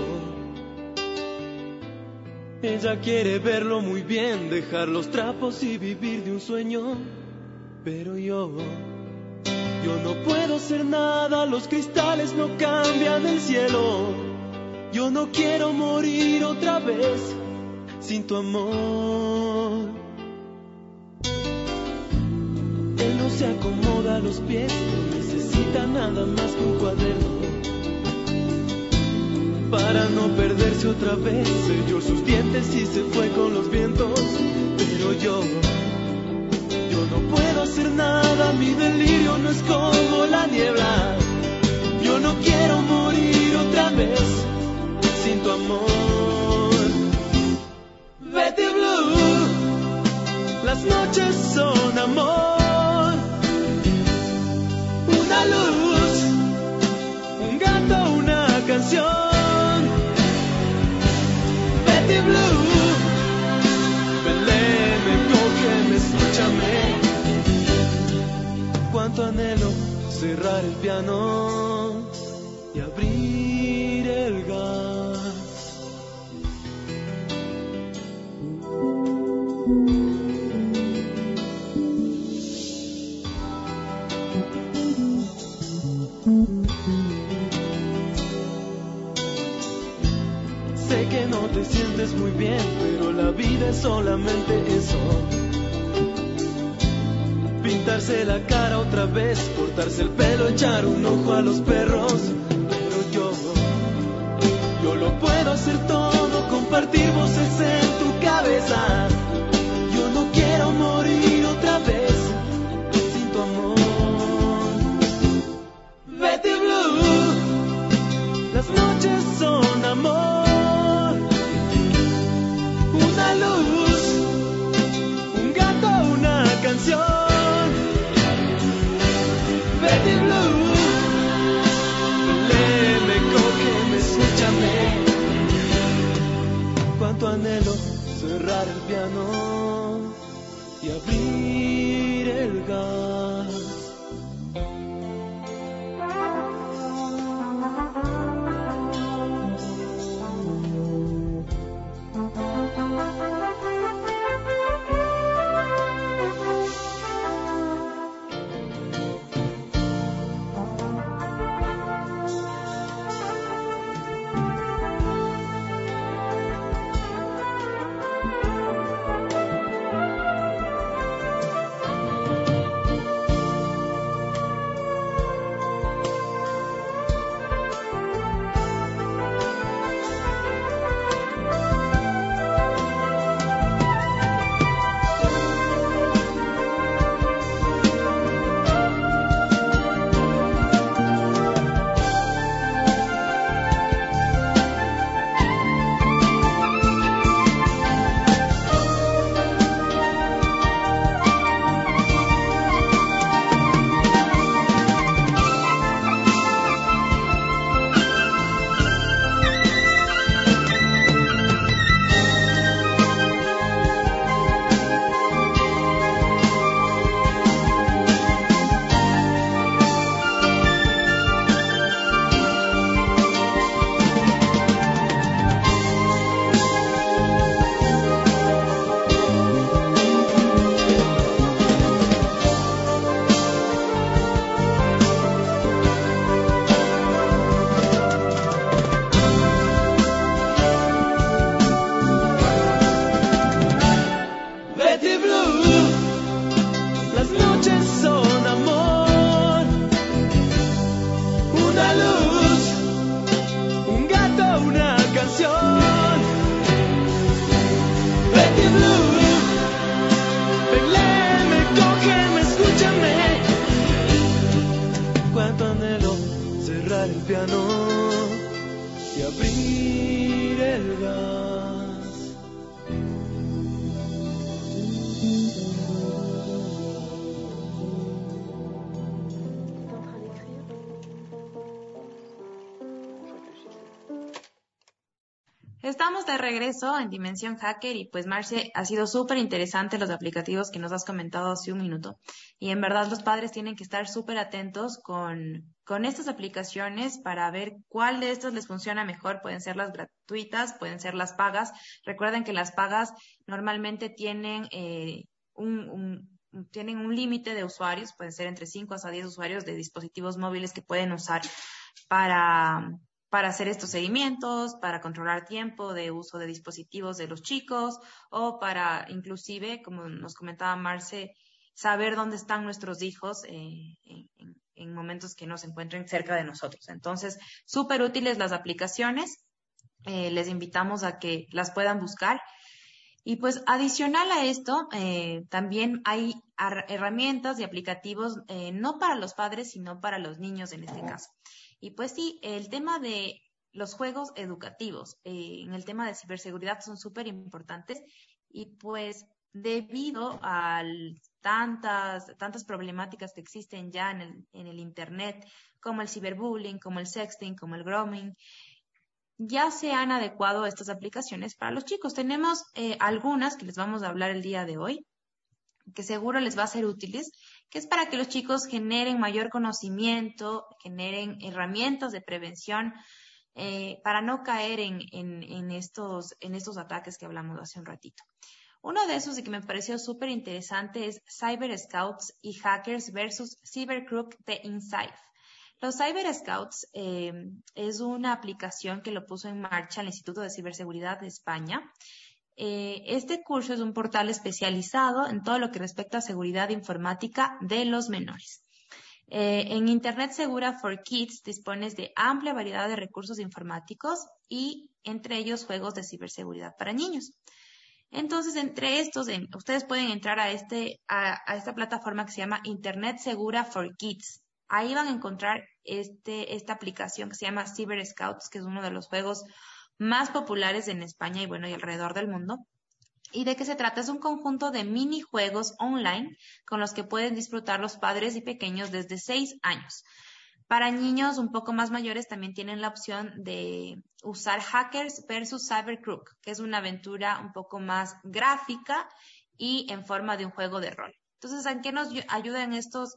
Ella quiere verlo muy bien, dejar los trapos y vivir de un sueño. Pero yo no puedo hacer nada, los cristales no cambian el cielo. Yo no quiero morir otra vez sin tu amor. Él no se acomoda a los pies, no necesita nada más que un cuaderno. Para no perderse otra vez, selló sus dientes y se fue con los vientos. Pero yo no puedo hacer nada, mi delirio no es como la niebla. Yo no quiero morir otra vez sin tu amor. Betty Blue, las noches son amor. cerrar el piano y abrir el gas. Sé que no te sientes muy bien, pero la vida es solamente eso. Pintarse la cara otra vez, cortarse el pelo, echar un ojo a los perros. Pero yo lo puedo hacer todo, compartir voces en tu cabeza. Yo no quiero morir otra vez sin tu amor. Betty Blue, las noches son amor, una luz, un gato, una canción. Betty Blue, léeme, cógeme, escúchame. Cuánto anhelo cerrar el piano y abrir el gas. Estamos de regreso en Dimensión Hacker y pues Marce, ha sido súper interesante los aplicativos que nos has comentado hace un minuto y en verdad los padres tienen que estar súper atentos con estas aplicaciones para ver cuál de estas les funciona mejor. Pueden ser las gratuitas, pueden ser las pagas. Recuerden que las pagas normalmente tienen tienen un límite de usuarios, pueden ser entre 5 hasta 10 usuarios de dispositivos móviles que pueden usar para hacer estos seguimientos, para controlar tiempo de uso de dispositivos de los chicos o para inclusive, como nos comentaba Marce, saber dónde están nuestros hijos en momentos que no se encuentren cerca de nosotros. Entonces, súper útiles las aplicaciones. Les invitamos a que las puedan buscar. Y pues adicional a esto, también hay herramientas y aplicativos no para los padres, sino para los niños en este caso. Y pues sí, el tema de los juegos educativos en el tema de ciberseguridad son súper importantes y pues debido a tantas problemáticas que existen ya en el Internet, como el ciberbullying, como el sexting, como el grooming, ya se han adecuado estas aplicaciones para los chicos. Tenemos algunas que les vamos a hablar el día de hoy. que seguro les va a ser útiles, que es para que los chicos generen mayor conocimiento, generen herramientas de prevención, para no caer en estos ataques que hablamos hace un ratito. Uno de esos y que me pareció súper interesante es Cyber Scouts y Hackers versus Cybercrook de Insight. Los Cyber Scouts es una aplicación que lo puso en marcha el Instituto de Ciberseguridad de España. Este curso es un portal especializado en todo lo que respecta a seguridad informática de los menores. En Internet Segura for Kids dispones de amplia variedad de recursos informáticos y entre ellos juegos de ciberseguridad para niños. Entonces, entre estos, ustedes pueden entrar a esta plataforma que se llama Internet Segura for Kids. Ahí van a encontrar esta aplicación que se llama Cyber Scouts, que es uno de los juegos más populares en España y bueno, y alrededor del mundo. ¿Y de qué se trata? Es un conjunto de minijuegos online con los que pueden disfrutar los padres y pequeños desde 6 años. Para niños un poco más mayores también tienen la opción de usar Hackers versus Cybercrook, que es una aventura un poco más gráfica y en forma de un juego de rol. Entonces, ¿en qué nos ayudan estos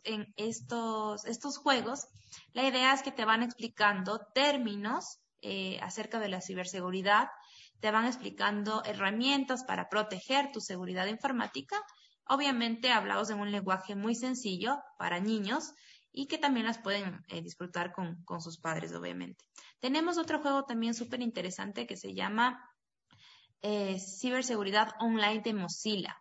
juegos? La idea es que te van explicando términos acerca de la ciberseguridad, te van explicando herramientas para proteger tu seguridad informática, obviamente hablados en un lenguaje muy sencillo para niños y que también las pueden disfrutar con sus padres, obviamente. Tenemos otro juego también súper interesante que se llama Ciberseguridad Online de Mozilla.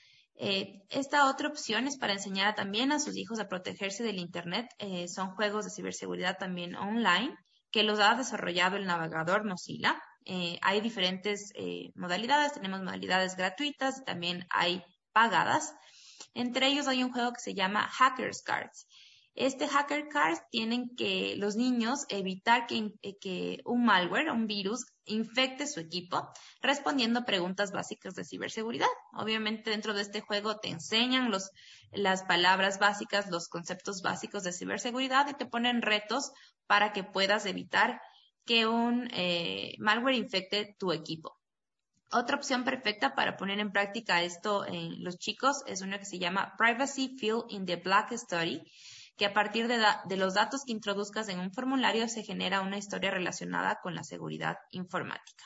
Esta otra opción es para enseñar también a sus hijos a protegerse del Internet. Son juegos de ciberseguridad también online que los ha desarrollado el navegador Mozilla. Hay diferentes modalidades, tenemos modalidades gratuitas y también hay pagadas. Entre ellos hay un juego que se llama Hackers Cards. Este Hacker Cards tienen que los niños evitar que un malware, un virus, infecte su equipo respondiendo preguntas básicas de ciberseguridad. Obviamente dentro de este juego te enseñan las palabras básicas, los conceptos básicos de ciberseguridad y te ponen retos para que puedas evitar que un malware infecte tu equipo. Otra opción perfecta para poner en práctica esto en los chicos es una que se llama Privacy Fill in the Black Study, que a partir de los datos que introduzcas en un formulario se genera una historia relacionada con la seguridad informática.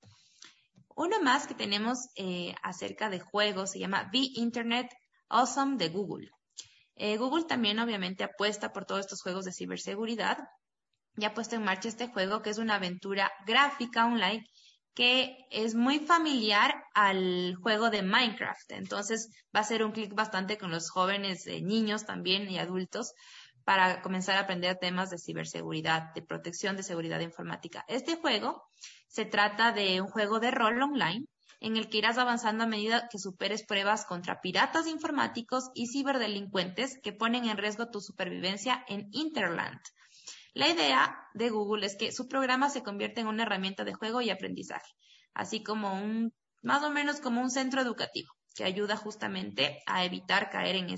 Uno más que tenemos acerca de juegos se llama The Internet Awesome de Google. Google también obviamente apuesta por todos estos juegos de ciberseguridad y ha puesto en marcha este juego que es una aventura gráfica online que es muy familiar al juego de Minecraft. Entonces va a ser un clic bastante con los jóvenes, niños también y adultos para comenzar a aprender temas de ciberseguridad, de protección de seguridad informática. Este juego se trata de un juego de rol online en el que irás avanzando a medida que superes pruebas contra piratas informáticos y ciberdelincuentes que ponen en riesgo tu supervivencia en Interland. La idea de Google es que su programa se convierta en una herramienta de juego y aprendizaje, así como más o menos como un centro educativo que ayuda justamente a evitar caer en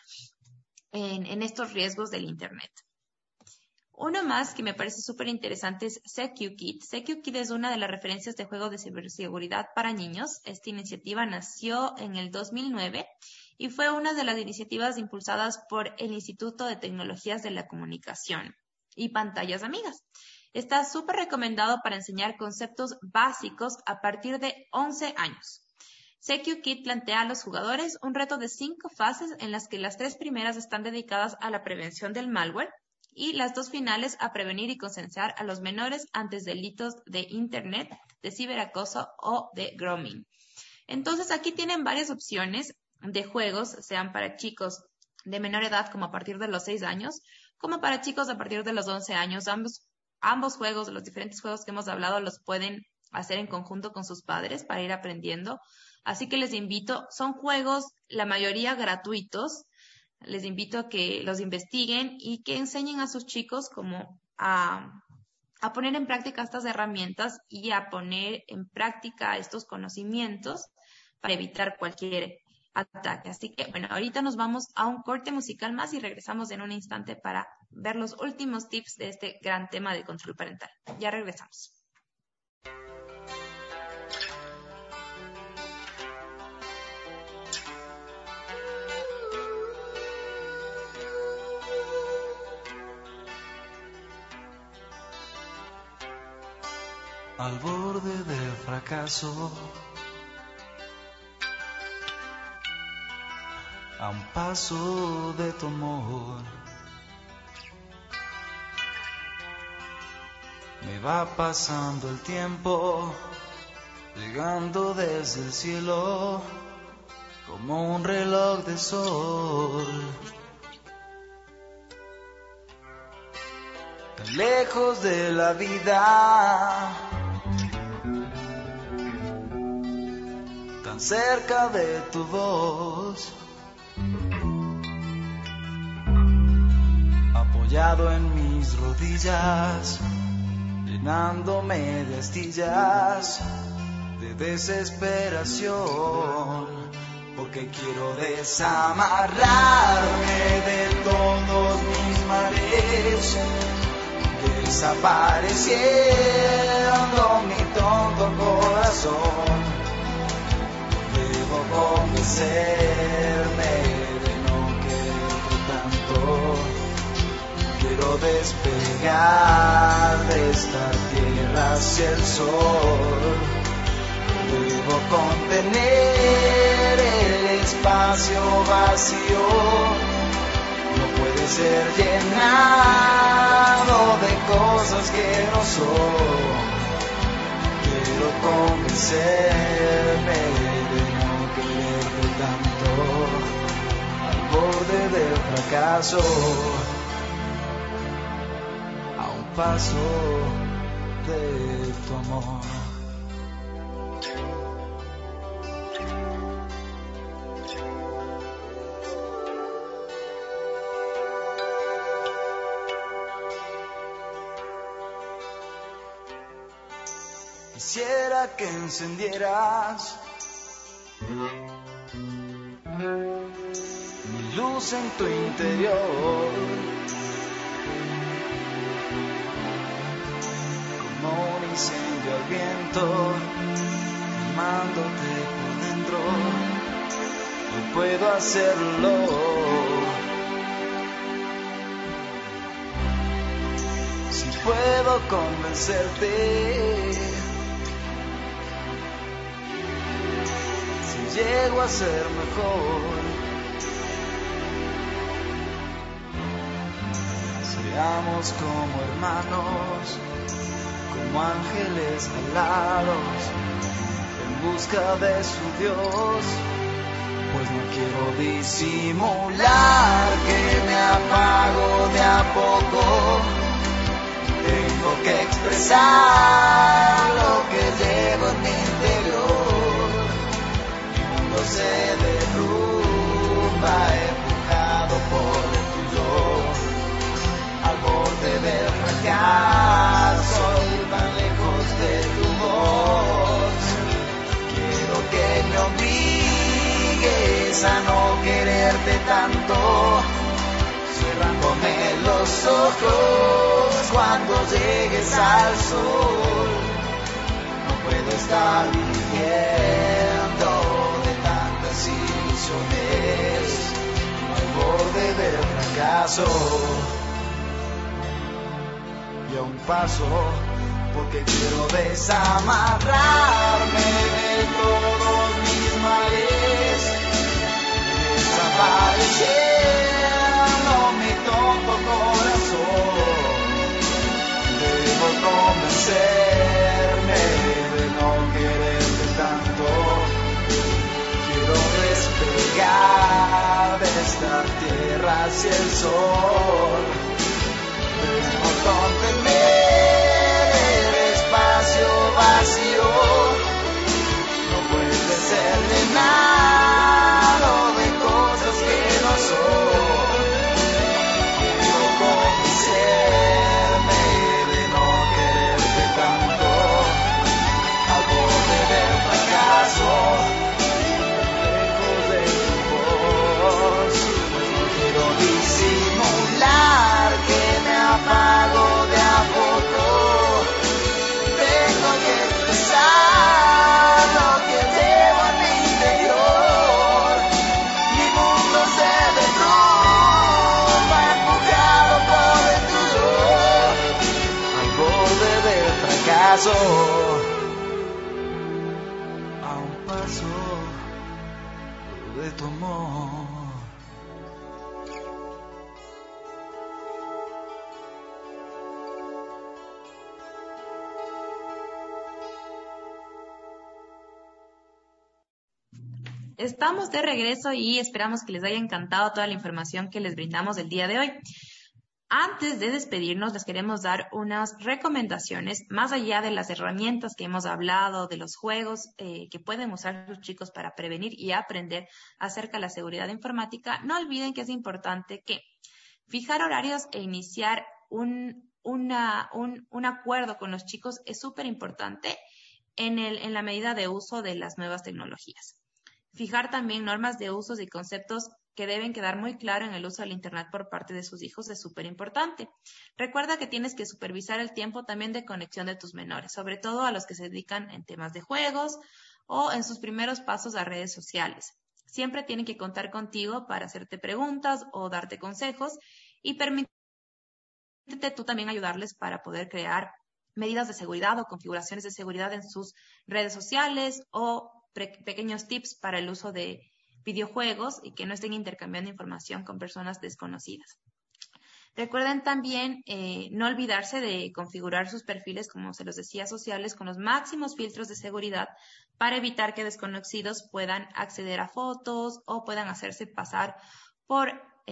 estos riesgos del Internet. Uno más que me parece súper interesante es SecuKit. SecuKit es una de las referencias de juegos de ciberseguridad para niños. Esta iniciativa nació en el 2009 y fue una de las iniciativas impulsadas por el Instituto de Tecnologías de la Comunicación y Pantallas Amigas. Está súper recomendado para enseñar conceptos básicos a partir de 11 años. SecuKit plantea a los jugadores un reto de 5 fases en las que las 3 primeras están dedicadas a la prevención del malware y las 2 finales a prevenir y concienciar a los menores ante delitos de Internet, de ciberacoso o de grooming. Entonces aquí tienen varias opciones de juegos, sean para chicos de menor edad como a partir de los 6 años, como para chicos a partir de los 11 años. Ambos juegos, los diferentes juegos que hemos hablado, los pueden hacer en conjunto con sus padres para ir aprendiendo. Así que les invito, son juegos, la mayoría gratuitos, les invito a que los investiguen y que enseñen a sus chicos como a poner en práctica estas herramientas y a poner en práctica estos conocimientos para evitar cualquier ataque. Así que, bueno, ahorita nos vamos a un corte musical más y regresamos en un instante para ver los últimos tips de este gran tema de control parental. Ya regresamos. al borde del fracaso, a un paso de tu amor. Me va pasando el tiempo, llegando desde el cielo, como un reloj de sol. Tan lejos de la vida, tan cerca de tu voz, apoyado en mis rodillas, llenándome de astillas de desesperación, porque quiero desamarrarme de todos mis mares, desapareciendo mi tonto corazón. Debo convencerme de no quererte tanto. Quiero despegar de esta tierra hacia el sol. Debo contener el espacio vacío. No puede ser llenado de cosas que no son. Quiero convencerme de no quererte tanto, al borde del fracaso, a un paso de tu amor. Quisiera que encendieras mi luz en tu interior, como un incendio al viento, quemándote por dentro. No puedo hacerlo. Si puedo convencerte, llego a ser mejor. Seamos como hermanos, como ángeles alados, en busca de su Dios. Pues no quiero disimular que me apago de a poco. Tengo que expresar lo que llevo en mi interior. Se derrumba empujado por el tuyo, al borde del fracaso y tan lejos de tu voz. Quiero que me obligues a no quererte tanto, cerrándome los ojos cuando llegues al sol. No puedo estar viviendo ilusiones al borde del fracaso, y a un paso, porque quiero desamarrarme de todos mis males, desapareciendo mi tonto corazón. Debo convencerme de no quererte tanto. Quiero despegar de esta tierra hacia el sol. Debo contener el espacio vacío. No puede ser llenado de cosas que no son. Quiero convencerme de no quererte tanto, al borde del fracaso. Disimular que me apago paso de tu amor. Estamos de regreso y esperamos que les haya encantado toda la información que les brindamos el día de hoy. Antes de despedirnos, les queremos dar unas recomendaciones, más allá de las herramientas que hemos hablado, de los juegos que pueden usar sus chicos para prevenir y aprender acerca de la seguridad informática. No olviden que es importante que fijar horarios e iniciar un acuerdo con los chicos es súper importante en la medida de uso de las nuevas tecnologías. Fijar también normas de usos y conceptos que deben quedar muy claro en el uso del Internet por parte de sus hijos es súper importante. Recuerda que tienes que supervisar el tiempo también de conexión de tus menores, sobre todo a los que se dedican en temas de juegos o en sus primeros pasos a redes sociales. Siempre tienen que contar contigo para hacerte preguntas o darte consejos y permítete tú también ayudarles para poder crear medidas de seguridad o configuraciones de seguridad en sus redes sociales o pequeños tips para el uso de videojuegos y que no estén intercambiando información con personas desconocidas. Recuerden también no olvidarse de configurar sus perfiles, como se los decía, sociales, con los máximos filtros de seguridad para evitar que desconocidos puedan acceder a fotos o puedan hacerse pasar por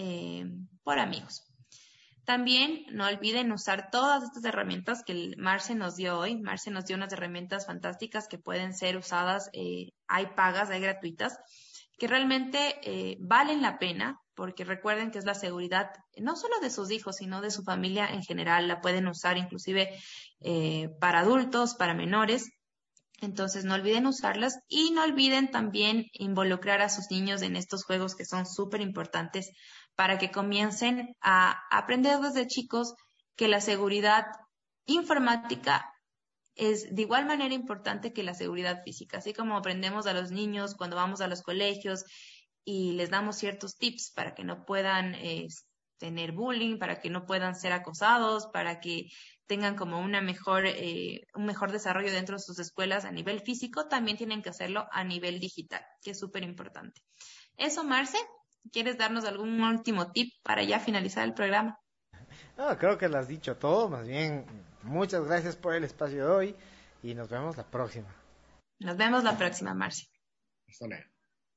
amigos. También no olviden usar todas estas herramientas que Marce nos dio hoy. Marce nos dio unas herramientas fantásticas que pueden ser usadas, hay pagas, hay gratuitas, que realmente valen la pena, porque recuerden que es la seguridad no solo de sus hijos, sino de su familia en general. La pueden usar inclusive para adultos, para menores. Entonces no olviden usarlas y no olviden también involucrar a sus niños en estos juegos que son súper importantes para que comiencen a aprender desde chicos que la seguridad informática es de igual manera importante que la seguridad física. Así como aprendemos a los niños cuando vamos a los colegios y les damos ciertos tips para que no puedan tener bullying, para que no puedan ser acosados, para que tengan como un mejor desarrollo dentro de sus escuelas a nivel físico, también tienen que hacerlo a nivel digital, que es súper importante. Eso, Marce, ¿quieres darnos algún último tip para ya finalizar el programa? No, creo que lo has dicho todo. Más bien, muchas gracias por el espacio de hoy y nos vemos la próxima. Nos vemos la próxima, Marce. Hasta luego.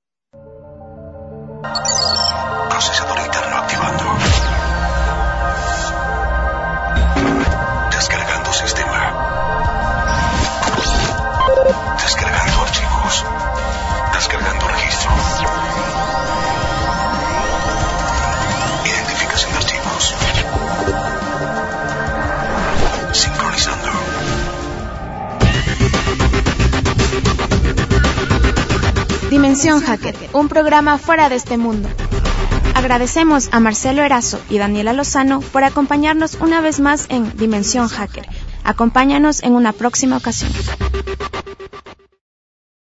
Procesador interno activando. Descargando sistema. Descargando archivos. Descargando registro. Identificación de archivos. Sincronizando. Dimensión Hacker, un programa fuera de este mundo. Agradecemos a Marcelo Erazo y Daniela Lozano por acompañarnos una vez más en Dimensión Hacker. Acompáñanos en una próxima ocasión.